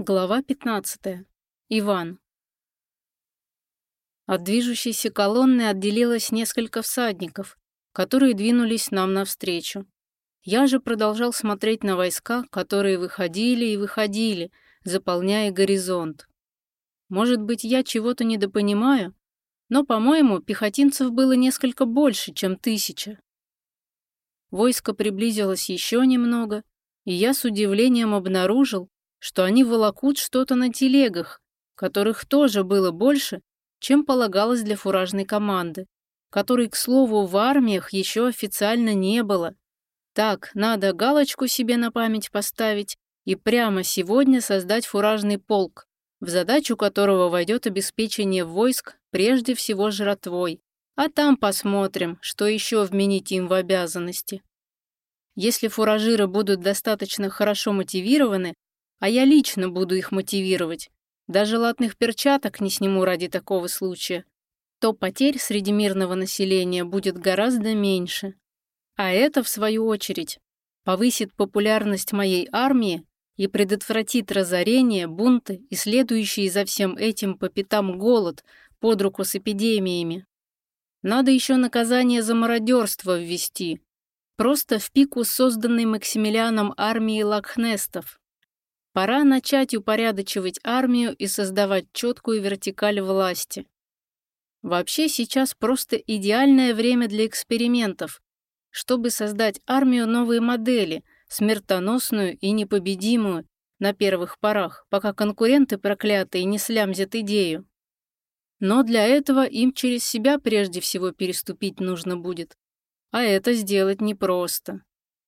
Глава 15. Иван. От движущейся колонны отделилось несколько всадников, которые двинулись нам навстречу. Я же продолжал смотреть на войска, которые выходили и выходили, заполняя горизонт. Может быть, я чего-то недопонимаю, но, по-моему, пехотинцев было несколько больше, чем 1000. Войско приблизилось еще немного, и я с удивлением обнаружил, что они волокут что-то на телегах, которых тоже было больше, чем полагалось для фуражной команды, которой, к слову, в армиях еще официально не было. Так, надо галочку себе на память поставить и прямо сегодня создать фуражный полк, в задачу которого войдет обеспечение войск прежде всего жратвой, а там посмотрим, что еще вменить им в обязанности. Если фуражиры будут достаточно хорошо мотивированы, а я лично буду их мотивировать, даже латных перчаток не сниму ради такого случая, то потерь среди мирного населения будет гораздо меньше. А это, в свою очередь, повысит популярность моей армии и предотвратит разорение, бунты и следующий за всем этим по пятам голод под руку с эпидемиями. Надо еще наказание за мародерство ввести, просто в пику созданной Максимилианом армии лакхнестов. Пора начать упорядочивать армию и создавать четкую вертикаль власти. Вообще сейчас просто идеальное время для экспериментов, чтобы создать армию новой модели, смертоносную и непобедимую на первых порах, пока конкуренты проклятые не слямзят идею. Но для этого им через себя прежде всего переступить нужно будет, а это сделать непросто.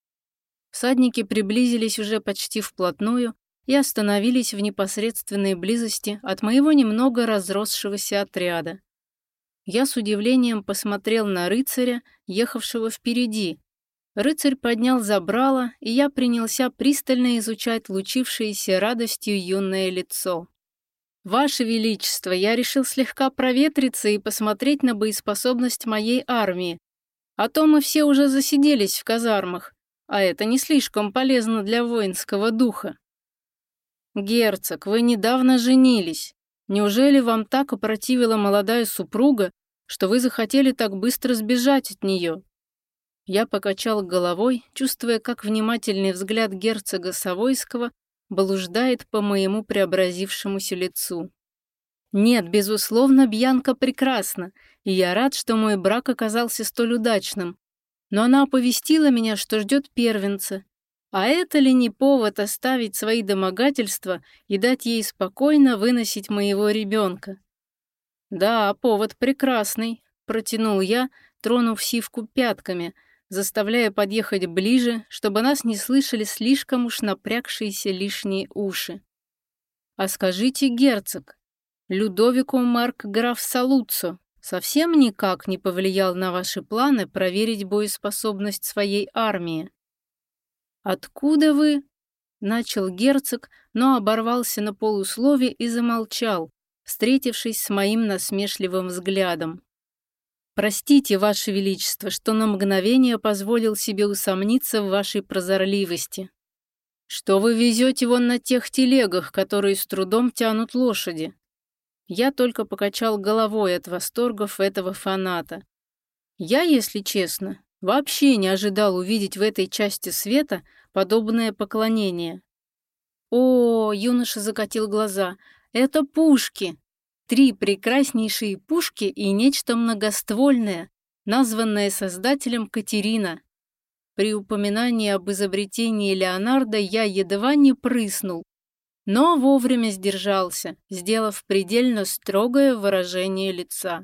Всадники приблизились уже почти вплотную и остановились в непосредственной близости от моего немного разросшегося отряда. Я с удивлением посмотрел на рыцаря, ехавшего впереди. Рыцарь поднял забрало, и я принялся пристально изучать лучившееся радостью юное лицо. «Ваше Величество, я решил слегка проветриться и посмотреть на боеспособность моей армии. А то мы все уже засиделись в казармах, а это не слишком полезно для воинского духа». «Герцог, вы недавно женились. Неужели вам так опротивила молодая супруга, что вы захотели так быстро сбежать от нее?» Я покачал головой, чувствуя, как внимательный взгляд герцога Савойского блуждает по моему преобразившемуся лицу. «Нет, безусловно, Бьянка прекрасна, и я рад, что мой брак оказался столь удачным. Но она оповестила меня, что ждет первенца. А это ли не повод оставить свои домогательства и дать ей спокойно выносить моего ребенка?» «Да, повод прекрасный», — протянул я, тронув сивку пятками, заставляя подъехать ближе, чтобы нас не слышали слишком уж напрягшиеся лишние уши. «А скажите, герцог, Людовико Маркграф Салуццо совсем никак не повлиял на ваши планы проверить боеспособность своей армии?» «Откуда вы?» — начал герцог, но оборвался на полуслове и замолчал, встретившись с моим насмешливым взглядом. «Простите, Ваше Величество, что на мгновение позволил себе усомниться в вашей прозорливости. Что вы везете вон на тех телегах, которые с трудом тянут лошади?» Я только покачал головой от восторгов этого фаната. Я, если честно, вообще не ожидал увидеть в этой части света подобное поклонение. «О!» — юноша закатил глаза. «Это пушки! 3 прекраснейшие пушки и нечто многоствольное, названное создателем Катерина». При упоминании об изобретении Леонардо я едва не прыснул, но вовремя сдержался, сделав предельно строгое выражение лица.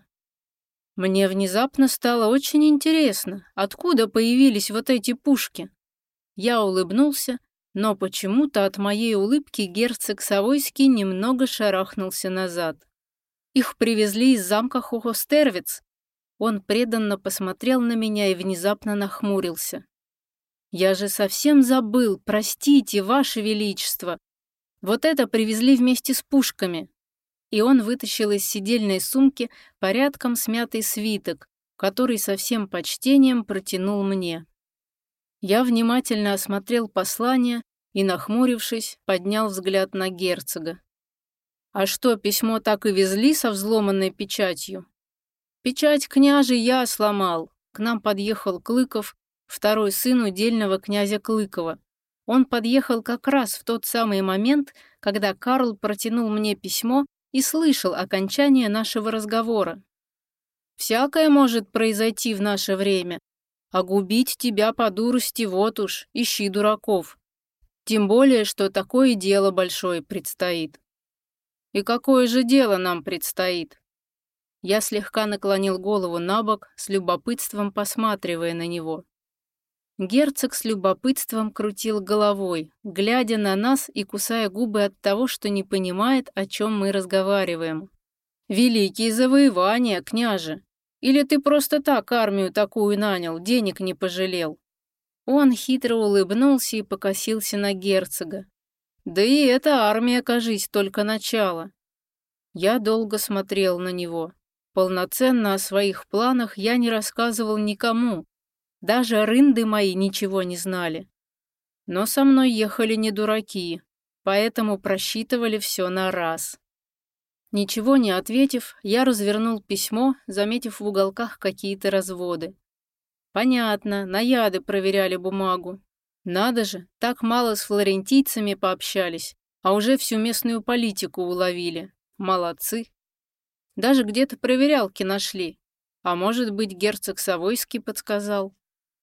Мне внезапно стало очень интересно, откуда появились вот эти пушки. Я улыбнулся, но почему-то от моей улыбки герцог Савойский немного шарахнулся назад. «Их привезли из замка Хохостервиц». Он преданно посмотрел на меня и внезапно нахмурился. «Я же совсем забыл, простите, Ваше Величество. Вот это привезли вместе с пушками». И он вытащил из седельной сумки порядком смятый свиток, который со всем почтением протянул мне. Я внимательно осмотрел послание и, нахмурившись, поднял взгляд на герцога. «А что, письмо так и везли со взломанной печатью?» «Печать княжи я сломал». К нам подъехал Клыков, второй сын удельного князя Клыкова. Он подъехал как раз в тот самый момент, когда Карл протянул мне письмо и слышал окончание нашего разговора. «Всякое может произойти в наше время, а губить тебя по дурости вот уж, ищи дураков. Тем более, что такое дело большое предстоит». «И какое же дело нам предстоит?» Я слегка наклонил голову набок, с любопытством посматривая на него. Герцог с любопытством крутил головой, глядя на нас и кусая губы от того, что не понимает, о чем мы разговариваем. «Великие завоевания, княже! Или ты просто так армию такую нанял, денег не пожалел?» Он хитро улыбнулся и покосился на герцога. «Да и эта армия, кажись, только начало». Я долго смотрел на него. Полноценно о своих планах я не рассказывал никому. Даже рынды мои ничего не знали. Но со мной ехали не дураки, поэтому просчитывали все на раз. Ничего не ответив, я развернул письмо, заметив в уголках какие-то разводы. Понятно, наяды проверяли бумагу. Надо же, так мало с флорентийцами пообщались, а уже всю местную политику уловили. Молодцы. Даже где-то проверялки нашли. А может быть, герцог Савойский подсказал.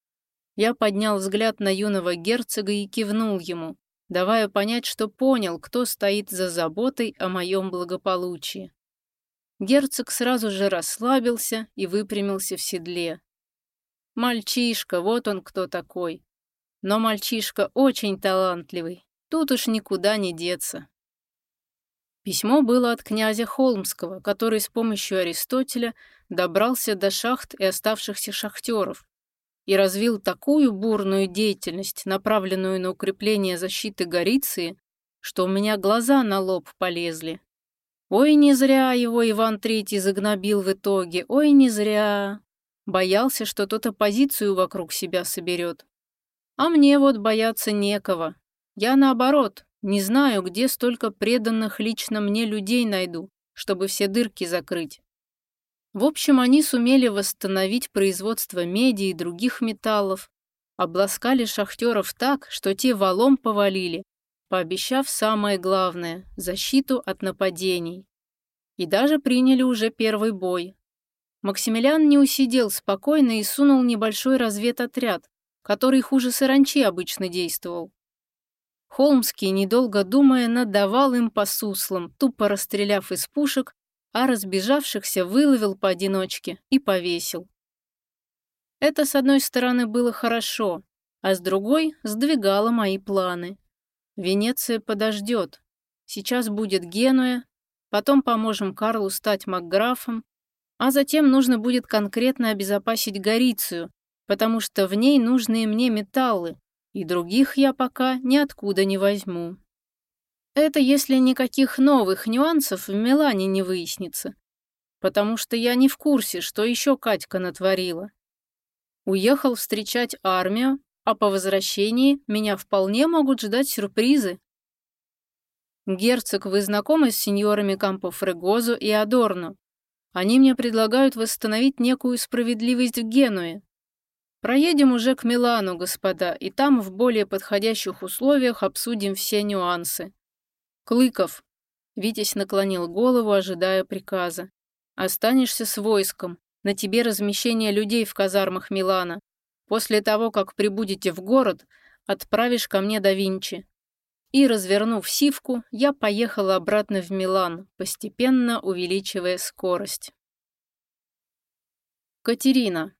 Я поднял взгляд на юного герцога и кивнул ему, давая понять, что понял, кто стоит за заботой о моем благополучии. Герцог сразу же расслабился и выпрямился в седле. Мальчишка, вот он кто такой. Но мальчишка очень талантливый, тут уж никуда не деться. Письмо было от князя Холмского, который с помощью Аристотеля добрался до шахт и оставшихся шахтеров и развил такую бурную деятельность, направленную на укрепление защиты Гориции, что у меня глаза на лоб полезли. Ой, не зря его Иван III загнобил в итоге, ой, не зря. Боялся, что тот оппозицию вокруг себя соберет. А мне вот бояться некого. Я наоборот, не знаю, где столько преданных лично мне людей найду, чтобы все дырки закрыть. В общем, они сумели восстановить производство меди и других металлов, обласкали шахтеров так, что те валом повалили, пообещав самое главное – защиту от нападений. И даже приняли уже первый бой. Максимилиан не усидел спокойно и сунул небольшой разведотряд, который хуже саранчи обычно действовал. Холмский, недолго думая, надавал им по суслам, тупо расстреляв из пушек, а разбежавшихся выловил поодиночке и повесил. Это, с одной стороны, было хорошо, а с другой сдвигало мои планы. Венеция подождет. Сейчас будет Генуя, потом поможем Карлу стать маркграфом, а затем нужно будет конкретно обезопасить Горицию, потому что в ней нужные мне металлы, и других я пока ниоткуда не возьму. Это если никаких новых нюансов в Милане не выяснится, потому что я не в курсе, что еще Катька натворила. Уехал встречать армию, а по возвращении меня вполне могут ждать сюрпризы. Герцог, вы знакомы с сеньорами Кампофрегозо и Адорно? Они мне предлагают восстановить некую справедливость в Генуе. Проедем уже к Милану, господа, и там в более подходящих условиях обсудим все нюансы. Клыков, Витязь наклонил голову, ожидая приказа. Останешься с войском, на тебе размещение людей в казармах Милана. После того, как прибудете в город, отправишь ко мне да Винчи. И, развернув сивку, я поехала обратно в Милан, постепенно увеличивая скорость. Катерина.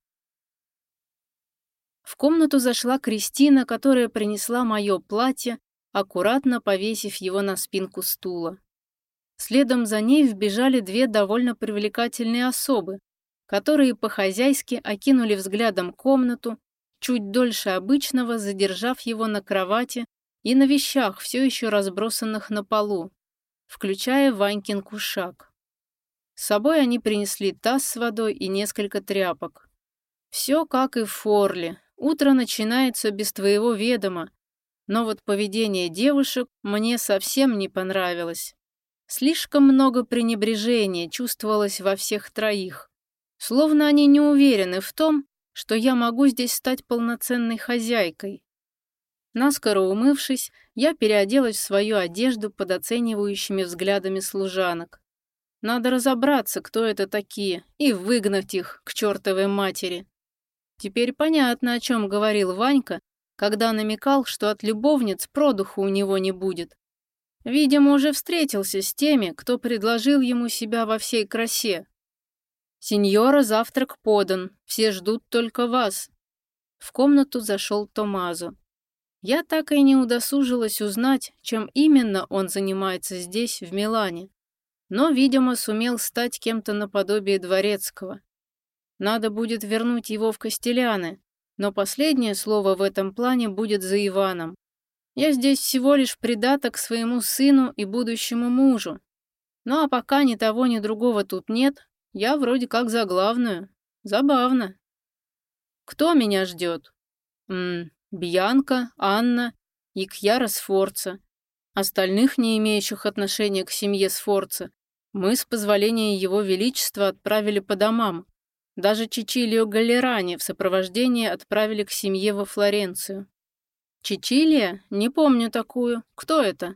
В комнату зашла Кристина, которая принесла мое платье, аккуратно повесив его на спинку стула. Следом за ней вбежали две довольно привлекательные особы, которые по-хозяйски окинули взглядом комнату, чуть дольше обычного задержав его на кровати и на вещах, все еще разбросанных на полу, включая Ванькин кушак. С собой они принесли таз с водой и несколько тряпок. Все как и в Форле. Утро начинается без твоего ведома, Но вот поведение девушек мне совсем не понравилось. Слишком много пренебрежения чувствовалось во всех троих. Словно они не уверены в том, что я могу здесь стать полноценной хозяйкой. Наскоро умывшись, я переоделась в свою одежду под оценивающими взглядами служанок. Надо разобраться, кто это такие, и выгнать их к чертовой матери. Теперь понятно, о чем говорил Ванька, когда намекал, что от любовниц продуху у него не будет. Видимо, уже встретился с теми, кто предложил ему себя во всей красе. «Сеньора, завтрак подан, все ждут только вас». В комнату зашел Томмазо. Я так и не удосужилась узнать, чем именно он занимается здесь, в Милане, но, видимо, сумел стать кем-то наподобие дворецкого. Надо будет вернуть его в Кастильяны, но последнее слово в этом плане будет за Иваном. Я здесь всего лишь придаток своему сыну и будущему мужу. Ну а пока ни того, ни другого тут нет, я вроде как за главную. Забавно. Кто меня ждет? Бьянка, Анна и Кьяра Сфорца. Остальных, не имеющих отношения к семье Сфорца, мы с позволения Его Величества отправили по домам. Даже Чичилио Галлерани в сопровождении отправили к семье во Флоренцию. Чичилия? Не помню такую. Кто это?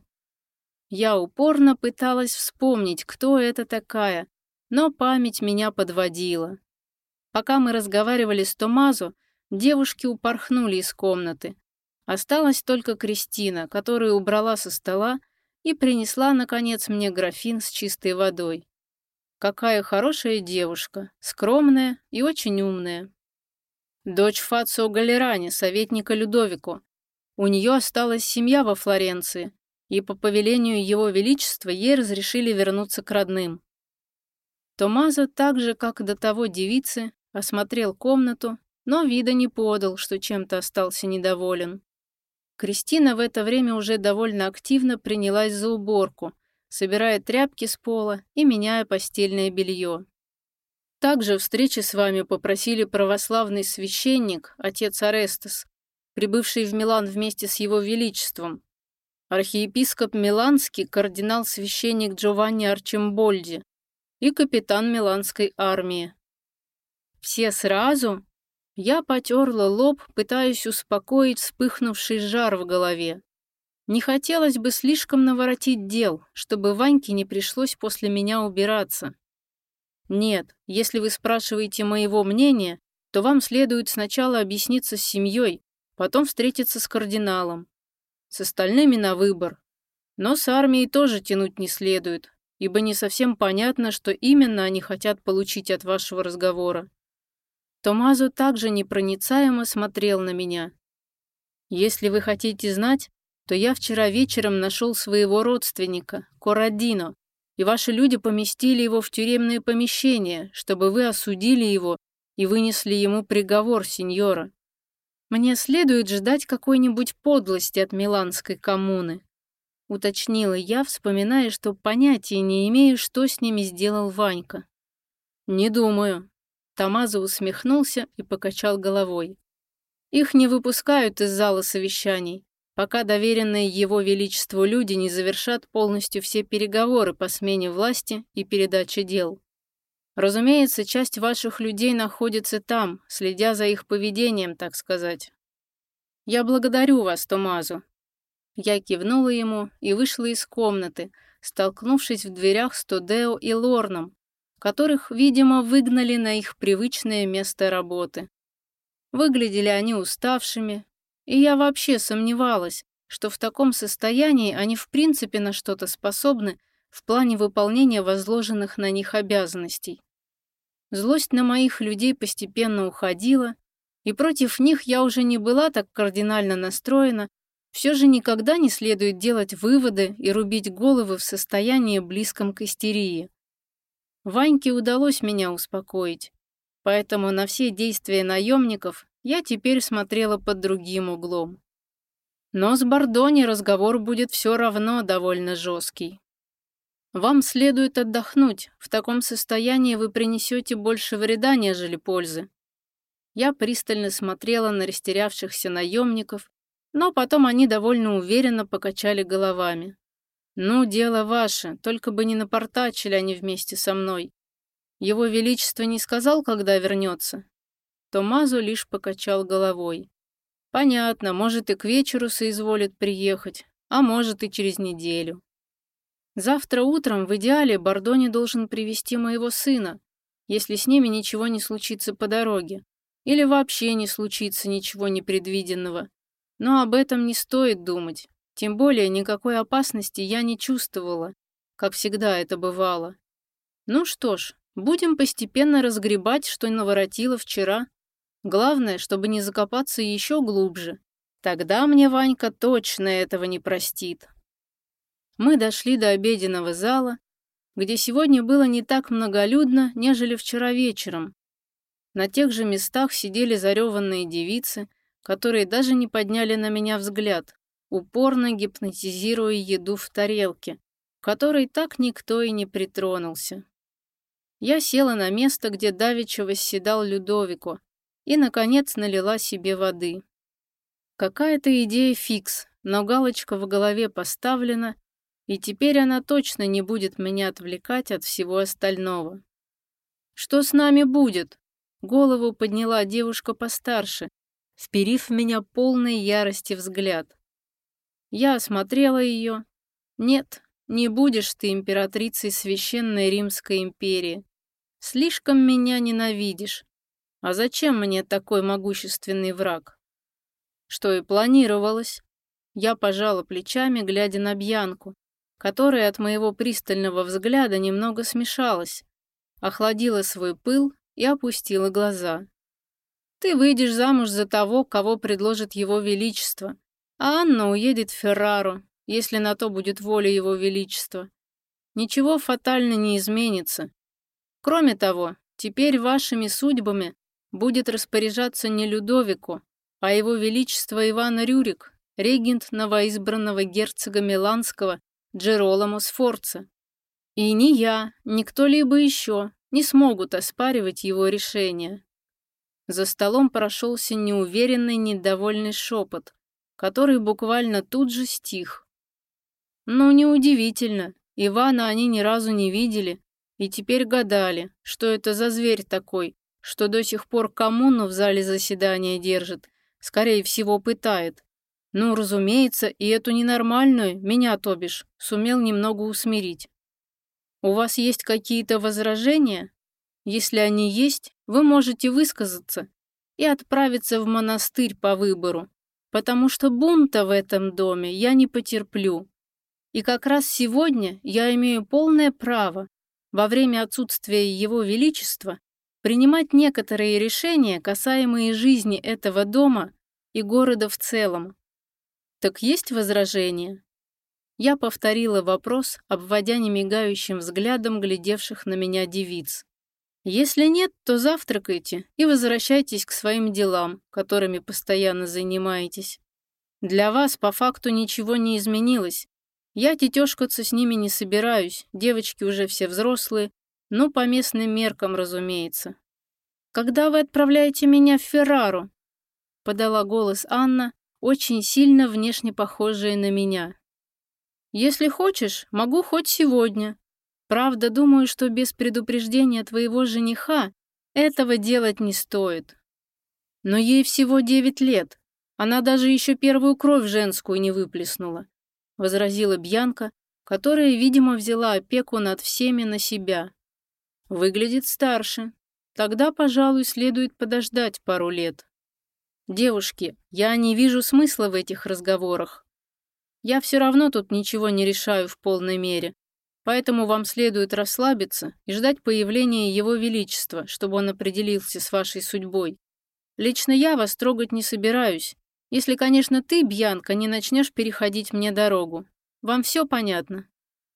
Я упорно пыталась вспомнить, кто это такая, но память меня подводила. Пока мы разговаривали с Томмазо, девушки упорхнули из комнаты. Осталась только Кристина, которая убрала со стола и принесла, наконец, мне графин с чистой водой. Какая хорошая девушка, скромная и очень умная. Дочь Фацио Галлерани, советника Людовико. У нее осталась семья во Флоренции, и по повелению Его Величества ей разрешили вернуться к родным. Томмазо, так же, как до того девицы, осмотрел комнату, но вида не подал, что чем-то остался недоволен. Кристина в это время уже довольно активно принялась за уборку, собирая тряпки с пола и меняя постельное белье. Также встречи с вами попросили православный священник, отец Орестес, прибывший в Милан вместе с Его Величеством, архиепископ Миланский, кардинал-священник Джованни Арчимбольди и капитан Миланской армии. Все сразу? Я потерла лоб, пытаясь успокоить вспыхнувший жар в голове. Не хотелось бы слишком наворотить дел, чтобы Ваньке не пришлось после меня убираться. Нет, если вы спрашиваете моего мнения, то вам следует сначала объясниться с семьей, потом встретиться с кардиналом. С остальными на выбор. Но с армией тоже тянуть не следует, ибо не совсем понятно, что именно они хотят получить от вашего разговора. Томмазо также непроницаемо смотрел на меня. Если вы хотите знать, то я вчера вечером нашел своего родственника, Коррадино, и ваши люди поместили его в тюремное помещение, чтобы вы осудили его и вынесли ему приговор, сеньора. Мне следует ждать какой-нибудь подлости от миланской коммуны, уточнила я, вспоминая, что понятия не имею, что с ними сделал Ванька. Не думаю. Томмазо усмехнулся и покачал головой. Их не выпускают из зала совещаний, пока доверенные Его Величеству люди не завершат полностью все переговоры по смене власти и передаче дел. Разумеется, часть ваших людей находится там, следя за их поведением, так сказать. Я благодарю вас, Томмазо. Я кивнула ему и вышла из комнаты, столкнувшись в дверях с Тодео и Лорном, которых, видимо, выгнали на их привычное место работы. Выглядели они уставшими, и я вообще сомневалась, что в таком состоянии они в принципе на что-то способны в плане выполнения возложенных на них обязанностей. Злость на моих людей постепенно уходила, и против них я уже не была так кардинально настроена. Все же никогда не следует делать выводы и рубить головы в состоянии близком к истерии. Ваньке удалось меня успокоить, поэтому на все действия наемников я теперь смотрела под другим углом. Но с Бордони разговор будет все равно довольно жесткий. Вам следует отдохнуть, в таком состоянии вы принесете больше вреда, нежели пользы. Я пристально смотрела на растерявшихся наемников Но потом они довольно уверенно покачали головами. «Ну, дело ваше, только бы не напортачили они вместе со мной. Его Величество не сказал, когда вернется?» Томмазо лишь покачал головой. «Понятно, может и к вечеру соизволит приехать, а может и через неделю. Завтра утром в идеале Бордони должен привести моего сына, если с ними ничего не случится по дороге, или вообще не случится ничего непредвиденного. Но об этом не стоит думать, тем более никакой опасности я не чувствовала, как всегда это бывало. Ну что ж, будем постепенно разгребать, что наворотила вчера. Главное, чтобы не закопаться еще глубже. Тогда мне Ванька точно этого не простит». Мы дошли до обеденного зала, где сегодня было не так многолюдно, нежели вчера вечером. На тех же местах сидели зареванные девицы, которые даже не подняли на меня взгляд, упорно гипнотизируя еду в тарелке, к которой так никто и не притронулся. Я села на место, где давеча восседал Людовико, и, наконец, налила себе воды. Какая-то идея фикс, но галочка в голове поставлена, и теперь она точно не будет меня отвлекать от всего остального. «Что с нами будет?» Голову подняла девушка постарше, вперив в меня полной ярости взгляд. Я осмотрела ее. «Нет, не будешь ты императрицей Священной Римской империи. Слишком меня ненавидишь. А зачем мне такой могущественный враг?» Что и планировалось. Я пожала плечами, глядя на Бьянку, которая от моего пристального взгляда немного смешалась, охладила свой пыл и опустила глаза. «Ты выйдешь замуж за того, кого предложит его величество, а Анна уедет в Феррару, если на то будет воля его величества. Ничего фатально не изменится. Кроме того, теперь вашими судьбами будет распоряжаться не Людовико, а его величество Иван Рюрик, регент новоизбранного герцога Миланского Джероламо Сфорца. И ни я, ни кто-либо еще не смогут оспаривать его решение». За столом прошелся неуверенный, недовольный шепот, который буквально тут же стих. Ну, неудивительно, Ивана они ни разу не видели и теперь гадали, что это за зверь такой, что до сих пор коммуну в зале заседания держит, скорее всего, пытает. Ну, разумеется, и эту ненормальную, меня, то бишь, сумел немного усмирить. У вас есть какие-то возражения? Если они есть, вы можете высказаться и отправиться в монастырь по выбору, потому что бунта в этом доме я не потерплю. И как раз сегодня я имею полное право, во время отсутствия Его Величества, принимать некоторые решения, касаемые жизни этого дома и города в целом. Так есть возражения?» Я повторила вопрос, обводя немигающим взглядом глядевших на меня девиц. «Если нет, то завтракайте и возвращайтесь к своим делам, которыми постоянно занимаетесь. Для вас по факту ничего не изменилось. Я тетешкаться с ними не собираюсь, девочки уже все взрослые, но по местным меркам, разумеется». «Когда вы отправляете меня в Феррару?» — подала голос Анна, очень сильно внешне похожая на меня. «Если хочешь, могу хоть сегодня. Правда, думаю, что без предупреждения твоего жениха этого делать не стоит. Но ей всего 9 лет. Она даже еще первую кровь женскую не выплеснула», — возразила Бьянка, которая, видимо, взяла опеку над всеми на себя. «Выглядит старше. Тогда, пожалуй, следует подождать пару лет. Девушки, я не вижу смысла в этих разговорах. Я все равно тут ничего не решаю в полной мере. Поэтому вам следует расслабиться и ждать появления Его Величества, чтобы он определился с вашей судьбой. Лично я вас трогать не собираюсь, если, конечно, ты, Бьянка, не начнешь переходить мне дорогу. Вам все понятно?»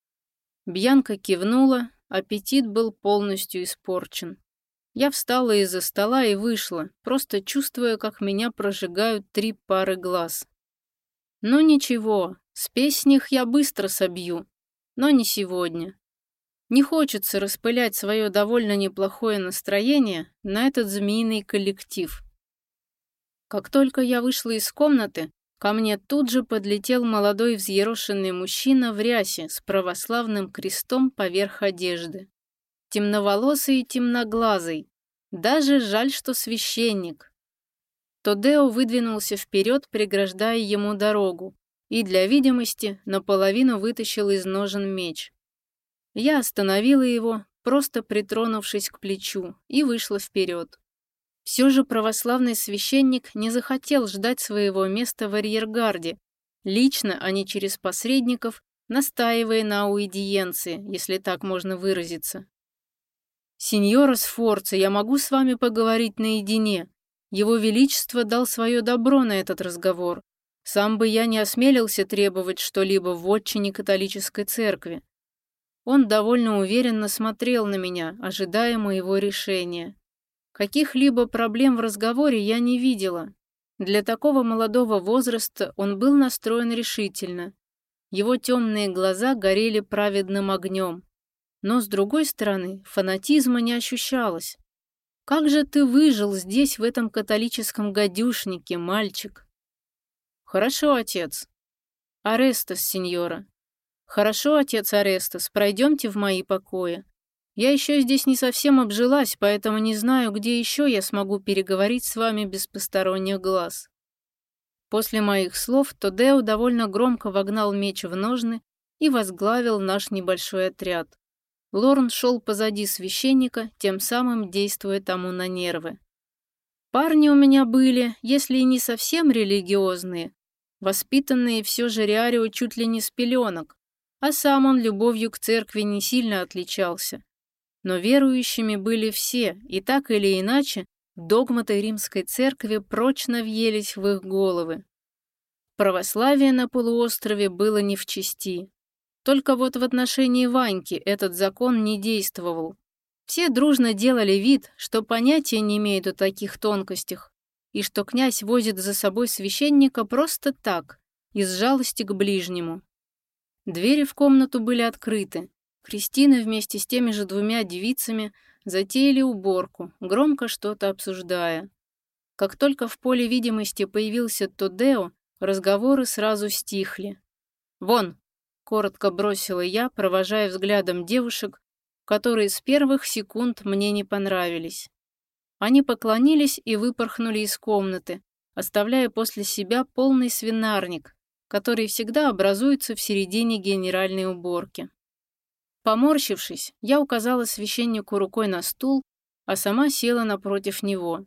Бьянка кивнула, аппетит был полностью испорчен. Я встала из-за стола и вышла, просто чувствуя, как меня прожигают 3 пары глаз. Ну ничего, спесь с них я быстро собью. Но не сегодня. Не хочется распылять свое довольно неплохое настроение на этот змеиный коллектив. Как только я вышла из комнаты, Ко мне тут же подлетел молодой взъерошенный мужчина в рясе с православным крестом поверх одежды. Темноволосый и темноглазый. Даже жаль, что священник. Тодео выдвинулся вперед, преграждая ему дорогу, и для видимости наполовину вытащил из ножен меч. Я остановила его, просто притронувшись к плечу, и вышла вперед. Все же православный священник не захотел ждать своего места в арьергарде, лично, а не через посредников, настаивая на аудиенции, если так можно выразиться. «Синьора Сфорца, я могу с вами поговорить наедине. Его Величество дал свое добро на этот разговор. Сам бы я не осмелился требовать что-либо в вотчине католической церкви». Он довольно уверенно смотрел на меня, ожидая моего решения. Каких-либо проблем в разговоре я не видела. Для такого молодого возраста он был настроен решительно. Его темные глаза горели праведным огнем. Но, с другой стороны, фанатизма не ощущалось. «Как же ты выжил здесь, в этом католическом гадюшнике, мальчик?» «Хорошо, отец». «Арестас, сеньора». «Хорошо, отец Арестас, пройдемте в мои покои. Я еще здесь не совсем обжилась, поэтому не знаю, где еще я смогу переговорить с вами без посторонних глаз». После моих слов Тодео довольно громко вогнал меч в ножны и возглавил наш небольшой отряд. Лорн шел позади священника, тем самым действуя тому на нервы. Парни у меня были, если и не совсем религиозные, воспитанные все же Риарио чуть ли не с пеленок, а сам он любовью к церкви не сильно отличался. Но верующими были все, и так или иначе догматы римской церкви прочно въелись в их головы. Православие на полуострове было не в чести. Только вот в отношении Ваньки этот закон не действовал. Все дружно делали вид, что понятия не имеют о таких тонкостях, и что князь возит за собой священника просто так, из жалости к ближнему. Двери в комнату были открыты. Кристина вместе с теми же двумя девицами затеяли уборку, громко что-то обсуждая. Как только в поле видимости появился Тодео, разговоры сразу стихли. «Вон!» — коротко бросила я, провожая взглядом девушек, которые с первых секунд мне не понравились. Они поклонились и выпорхнули из комнаты, оставляя после себя полный свинарник, который всегда образуется в середине генеральной уборки. Поморщившись, я указала священнику рукой на стул, а сама села напротив него.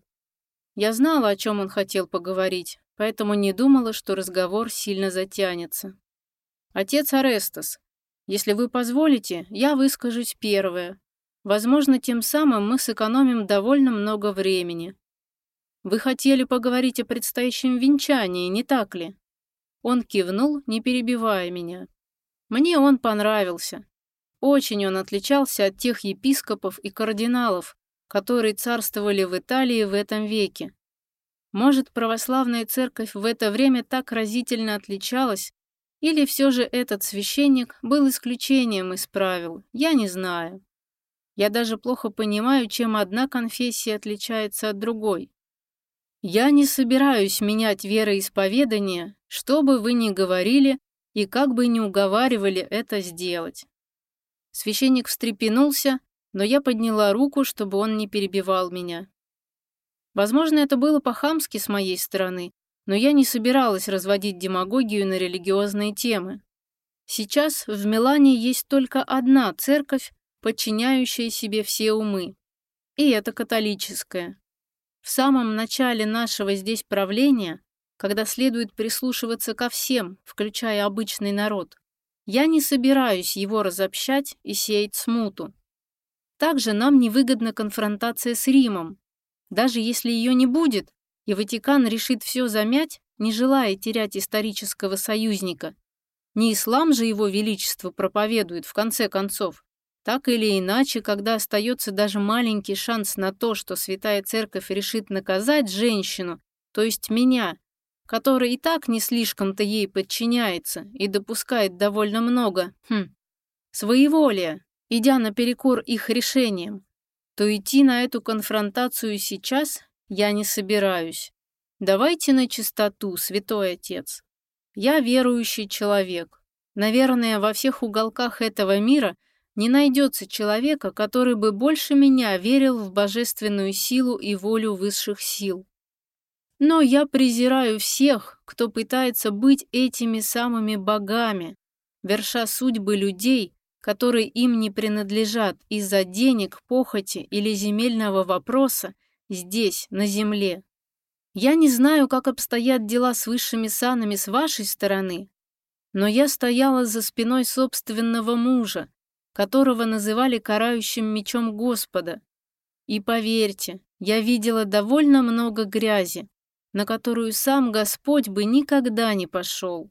Я знала, о чем он хотел поговорить, поэтому не думала, что разговор сильно затянется. «Отец Арестас, если вы позволите, я выскажусь первая. Возможно, тем самым мы сэкономим довольно много времени. Вы хотели поговорить о предстоящем венчании, не так ли?» Он кивнул, не перебивая меня. Мне он понравился. Очень он отличался от тех епископов и кардиналов, которые царствовали в Италии в этом веке. Может, православная церковь в это время так разительно отличалась, или все же этот священник был исключением из правил, я не знаю. Я даже плохо понимаю, чем одна конфессия отличается от другой. Я не собираюсь менять вероисповедание, что бы вы ни говорили и как бы ни уговаривали это сделать. Священник встрепенулся, но я подняла руку, чтобы он не перебивал меня. Возможно, это было по-хамски с моей стороны, но я не собиралась разводить демагогию на религиозные темы. Сейчас в Милане есть только одна церковь, подчиняющая себе все умы, и это католическая. В самом начале нашего здесь правления, когда следует прислушиваться ко всем, включая обычный народ, я не собираюсь его разобщать и сеять смуту. Также нам невыгодна конфронтация с Римом. Даже если ее не будет, и Ватикан решит все замять, не желая терять исторического союзника. Не ислам же его величество проповедует, в конце концов. Так или иначе, когда остается даже маленький шанс на то, что Святая Церковь решит наказать женщину, то есть меня, которая и так не слишком-то ей подчиняется и допускает довольно много своеволия, идя наперекор их решениям, то идти на эту конфронтацию сейчас я не собираюсь. Давайте на чистоту, святой отец. Я верующий человек. Наверное, во всех уголках этого мира не найдется человека, который бы больше меня верил в божественную силу и волю высших сил. Но я презираю всех, кто пытается быть этими самыми богами, верша судьбы людей, которые им не принадлежат из-за денег, похоти или земельного вопроса здесь, на земле. Я не знаю, как обстоят дела с высшими санами с вашей стороны, но я стояла за спиной собственного мужа, которого называли карающим мечом Господа. И поверьте, я видела довольно много грязи, на которую сам Господь бы никогда не пошел.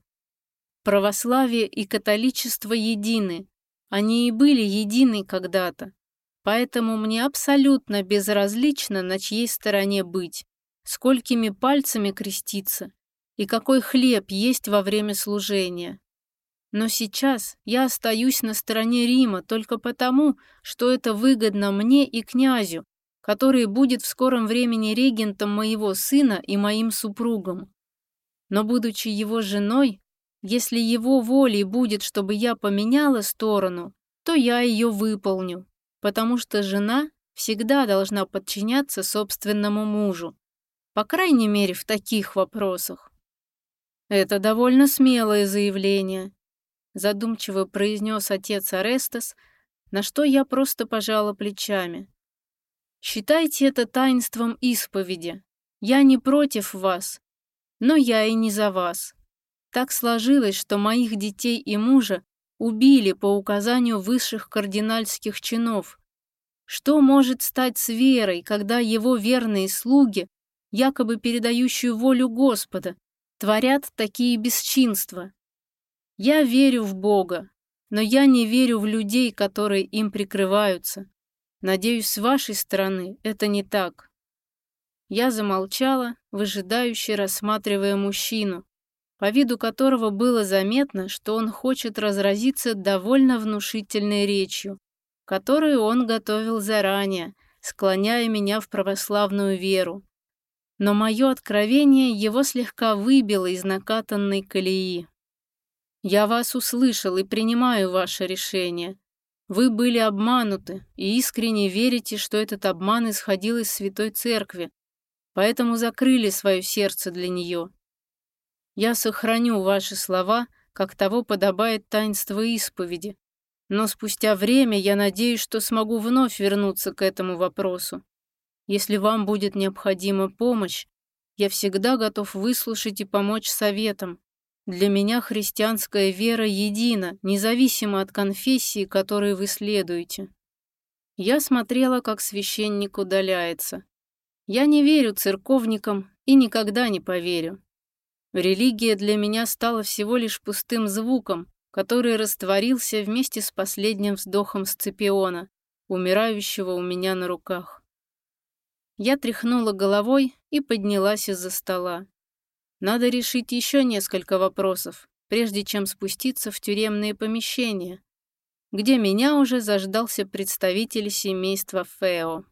Православие и католичество едины, они и были едины когда-то, поэтому мне абсолютно безразлично, на чьей стороне быть, сколькими пальцами креститься и какой хлеб есть во время служения. Но сейчас я остаюсь на стороне Рима только потому, что это выгодно мне и князю, который будет в скором времени регентом моего сына и моим супругом. Но, будучи его женой, если его волей будет, чтобы я поменяла сторону, то я ее выполню, потому что жена всегда должна подчиняться собственному мужу, по крайней мере, в таких вопросах. Это довольно смелое заявление, задумчиво произнес отец Орестес, на что я просто пожала плечами. Считайте это таинством исповеди. Я не против вас, но я и не за вас. Так сложилось, что моих детей и мужа убили по указанию высших кардинальских чинов. Что может стать с верой, когда его верные слуги, якобы передающие волю Господа, творят такие бесчинства? Я верю в Бога, но я не верю в людей, которые им прикрываются. Надеюсь, с вашей стороны это не так. Я замолчала, выжидающе рассматривая мужчину, по виду которого было заметно, что он хочет разразиться довольно внушительной речью, которую он готовил заранее, склоняя меня в православную веру. Но мое откровение его слегка выбило из накатанной колеи. «Я вас услышал и принимаю ваше решение. Вы были обмануты и искренне верите, что этот обман исходил из Святой Церкви, поэтому закрыли свое сердце для нее. Я сохраню ваши слова, как того подобает таинство исповеди, но спустя время я надеюсь, что смогу вновь вернуться к этому вопросу. Если вам будет необходима помощь, я всегда готов выслушать и помочь советом. Для меня христианская вера едина, независимо от конфессии, которой вы следуете». Я смотрела, как священник удаляется. Я не верю церковникам и никогда не поверю. Религия для меня стала всего лишь пустым звуком, который растворился вместе с последним вздохом Сципиона, умирающего у меня на руках. Я тряхнула головой и поднялась из-за стола. Надо решить еще несколько вопросов, прежде чем спуститься в тюремные помещения, где меня уже заждался представитель семейства Фео.